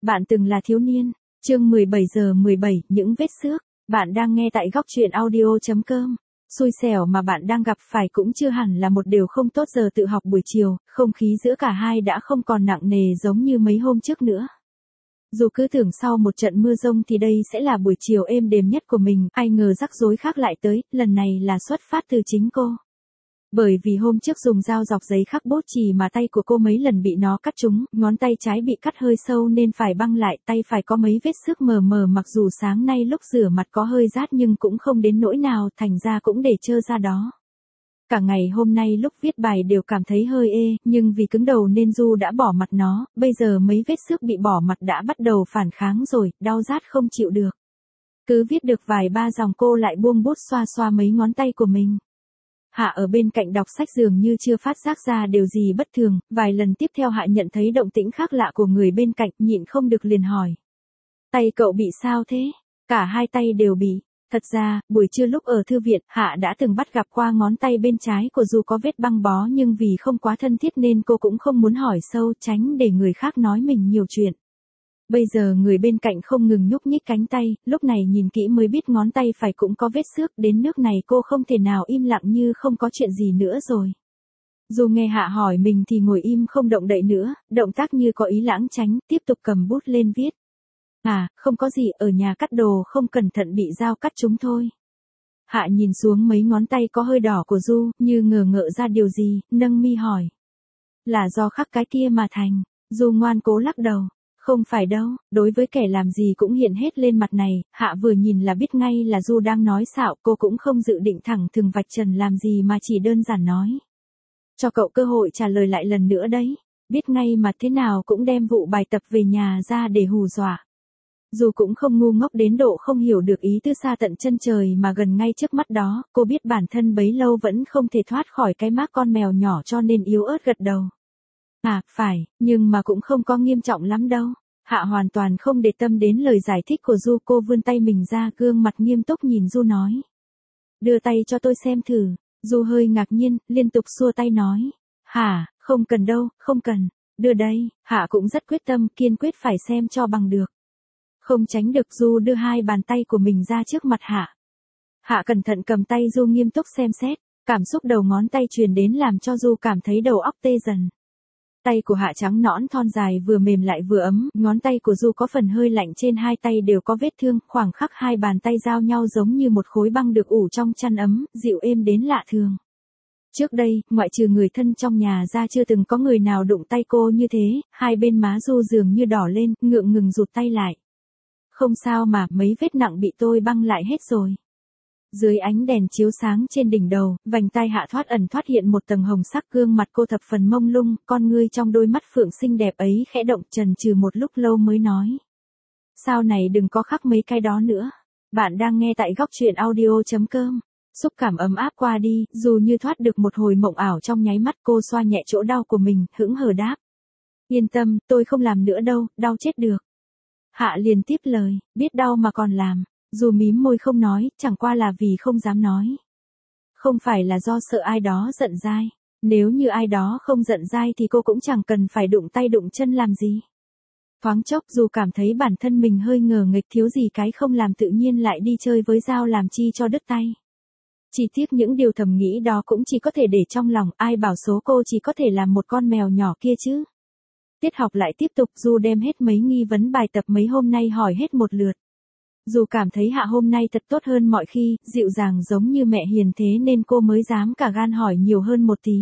Bạn từng là thiếu niên. Chương 17:17, những vết xước. Bạn đang nghe tại góc truyện audio.com. Xui xẻo mà bạn đang gặp phải cũng chưa hẳn là một điều không tốt. Giờ tự học buổi chiều, không khí giữa cả hai đã không còn nặng nề giống như mấy hôm trước nữa. Dù cứ tưởng sau một trận mưa rông thì đây sẽ là buổi chiều êm đềm nhất của mình, ai ngờ rắc rối khác lại tới, lần này là xuất phát từ chính cô. Bởi vì hôm trước dùng dao dọc giấy khắc bút chì mà tay của cô mấy lần bị nó cắt trúng, ngón tay trái bị cắt hơi sâu nên phải băng lại, tay phải có mấy vết xước mờ mờ, mặc dù sáng nay lúc rửa mặt có hơi rát nhưng cũng không đến nỗi nào, thành ra cũng để trơ ra đó. Cả ngày hôm nay lúc viết bài đều cảm thấy hơi ê, nhưng vì cứng đầu nên Du đã bỏ mặt nó, bây giờ mấy vết xước bị bỏ mặt đã bắt đầu phản kháng rồi, đau rát không chịu được. Cứ viết được vài ba dòng cô lại buông bút xoa xoa mấy ngón tay của mình. Hạ ở bên cạnh đọc sách dường như chưa phát giác ra điều gì bất thường, vài lần tiếp theo Hạ nhận thấy động tĩnh khác lạ của người bên cạnh, nhịn không được liền hỏi. Tay cậu bị sao thế? Cả hai tay đều bị. Thật ra, buổi trưa lúc ở thư viện, Hạ đã từng bắt gặp qua ngón tay bên trái của Du có vết băng bó, nhưng vì không quá thân thiết nên cô cũng không muốn hỏi sâu, tránh để người khác nói mình nhiều chuyện. Bây giờ người bên cạnh không ngừng nhúc nhích cánh tay, lúc này nhìn kỹ mới biết ngón tay phải cũng có vết xước, đến nước này cô không thể nào im lặng như không có chuyện gì nữa rồi. Dù nghe Hạ hỏi mình thì ngồi im không động đậy nữa, động tác như có ý lãng tránh, tiếp tục cầm bút lên viết. À, không có gì, ở nhà cắt đồ không cẩn thận bị dao cắt chúng thôi. Hạ nhìn xuống mấy ngón tay có hơi đỏ của Du, như ngờ ngợ ra điều gì, nâng mi hỏi. Là do khắc cái kia mà thành. Du ngoan cố lắc đầu. Không phải đâu, đối với kẻ làm gì cũng hiện hết lên mặt này, Hạ vừa nhìn là biết ngay là Du đang nói xạo, cô cũng không dự định thẳng thừng vạch trần làm gì mà chỉ đơn giản nói. Cho cậu cơ hội trả lời lại lần nữa đấy, biết ngay mà thế nào cũng đem vụ bài tập về nhà ra để hù dọa. Dù cũng không ngu ngốc đến độ không hiểu được ý tứ xa tận chân trời mà gần ngay trước mắt đó, cô biết bản thân bấy lâu vẫn không thể thoát khỏi cái mác con mèo nhỏ cho nên yếu ớt gật đầu. À, phải, nhưng mà cũng không có nghiêm trọng lắm đâu. Hạ hoàn toàn không để tâm đến lời giải thích của Du, cô vươn tay mình ra, gương mặt nghiêm túc nhìn Du nói. Đưa tay cho tôi xem thử. Du hơi ngạc nhiên, liên tục xua tay nói. Hả, không cần đâu, không cần. Đưa đây, Hạ cũng rất quyết tâm, kiên quyết phải xem cho bằng được. Không tránh được Du đưa hai bàn tay của mình ra trước mặt Hạ. Hạ cẩn thận cầm tay Du nghiêm túc xem xét, cảm xúc đầu ngón tay truyền đến làm cho Du cảm thấy đầu óc tê dần. Tay của Hạ trắng nõn thon dài vừa mềm lại vừa ấm, ngón tay của Du có phần hơi lạnh, trên hai tay đều có vết thương, khoảng khắc hai bàn tay giao nhau giống như một khối băng được ủ trong chăn ấm, dịu êm đến lạ thường. Trước đây, ngoại trừ người thân trong nhà ra chưa từng có người nào đụng tay cô như thế, hai bên má Du dường như đỏ lên, ngượng ngừng rụt tay lại. Không sao mà, mấy vết nặng bị tôi băng lại hết rồi. Dưới ánh đèn chiếu sáng trên đỉnh đầu, vành tai Hạ thoát ẩn thoát hiện một tầng hồng sắc, gương mặt cô thập phần mông lung, con ngươi trong đôi mắt phượng xinh đẹp ấy khẽ động, chần chừ một lúc lâu mới nói. Sao này đừng có khắc mấy cái đó nữa. Bạn đang nghe tại góc truyện audio.com. Xúc cảm ấm áp qua đi, dù như thoát được một hồi mộng ảo trong nháy mắt, cô xoa nhẹ chỗ đau của mình, hững hờ đáp. Yên tâm, tôi không làm nữa đâu, đau chết được. Hạ liền tiếp lời, biết đau mà còn làm. Dù mím môi không nói, chẳng qua là vì không dám nói. Không phải là do sợ ai đó giận dai. Nếu như ai đó không giận dai thì cô cũng chẳng cần phải đụng tay đụng chân làm gì. Thoáng chốc Dù cảm thấy bản thân mình hơi ngờ nghịch, thiếu gì cái không làm tự nhiên lại đi chơi với dao làm chi cho đứt tay. Chỉ tiếc những điều thầm nghĩ đó cũng chỉ có thể để trong lòng, ai bảo số cô chỉ có thể làm một con mèo nhỏ kia chứ. Tiết học lại tiếp tục, Du đem hết mấy nghi vấn bài tập mấy hôm nay hỏi hết một lượt. Dù cảm thấy Hạ hôm nay thật tốt hơn mọi khi, dịu dàng giống như mẹ hiền thế nên cô mới dám cả gan hỏi nhiều hơn một tí.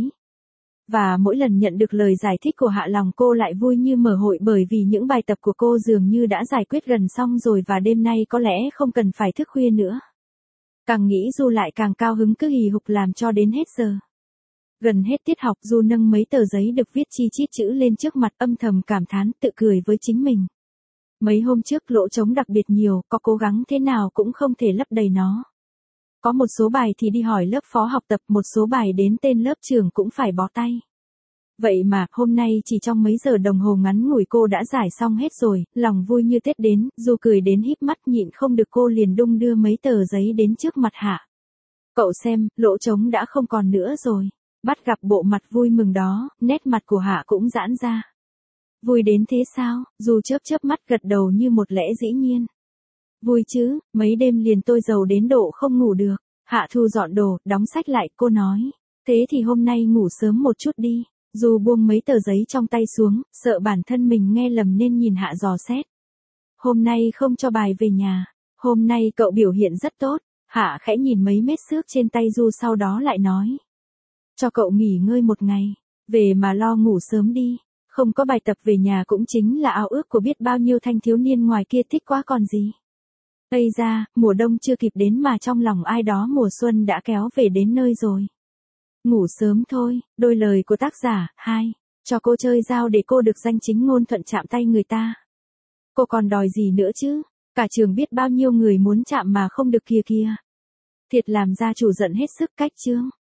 Và mỗi lần nhận được lời giải thích của Hạ lòng cô lại vui như mở hội, bởi vì những bài tập của cô dường như đã giải quyết gần xong rồi và đêm nay có lẽ không cần phải thức khuya nữa. Càng nghĩ Du lại càng cao hứng, cứ hì hục làm cho đến hết giờ. Gần hết tiết học, Du nâng mấy tờ giấy được viết chi chít chữ lên trước mặt, âm thầm cảm thán, tự cười với chính mình. Mấy hôm trước lỗ trống đặc biệt nhiều, có cố gắng thế nào cũng không thể lấp đầy nó. Có một số bài thì đi hỏi lớp phó học tập, một số bài đến tên lớp trưởng cũng phải bó tay. Vậy mà, hôm nay chỉ trong mấy giờ đồng hồ ngắn ngủi cô đã giải xong hết rồi, lòng vui như Tết đến, Du cười đến híp mắt, nhịn không được cô liền đung đưa mấy tờ giấy đến trước mặt Hạ. Cậu xem, lỗ trống đã không còn nữa rồi. Bắt gặp bộ mặt vui mừng đó, nét mặt của Hạ cũng giãn ra. Vui đến thế sao? Du chớp chớp mắt gật đầu như một lẽ dĩ nhiên. Vui chứ, mấy đêm liền tôi giàu đến độ không ngủ được. Hạ Thu dọn đồ, đóng sách lại, cô nói. Thế thì hôm nay ngủ sớm một chút đi. Du buông mấy tờ giấy trong tay xuống, sợ bản thân mình nghe lầm nên nhìn Hạ dò xét. Hôm nay không cho bài về nhà. Hôm nay cậu biểu hiện rất tốt. Hạ khẽ nhìn mấy mét xước trên tay Du sau đó lại nói. Cho cậu nghỉ ngơi một ngày. Về mà lo ngủ sớm đi. Không có bài tập về nhà cũng chính là ao ước của biết bao nhiêu thanh thiếu niên ngoài kia thích quá còn gì. Ây ra, mùa đông chưa kịp đến mà trong lòng ai đó mùa xuân đã kéo về đến nơi rồi. Ngủ sớm thôi, đôi lời của tác giả, 2. Cho cô chơi dao để cô được danh chính ngôn thuận chạm tay người ta. Cô còn đòi gì nữa chứ? Cả trường biết bao nhiêu người muốn chạm mà không được kìa kìa. Thiệt làm gia chủ giận hết sức cách chương.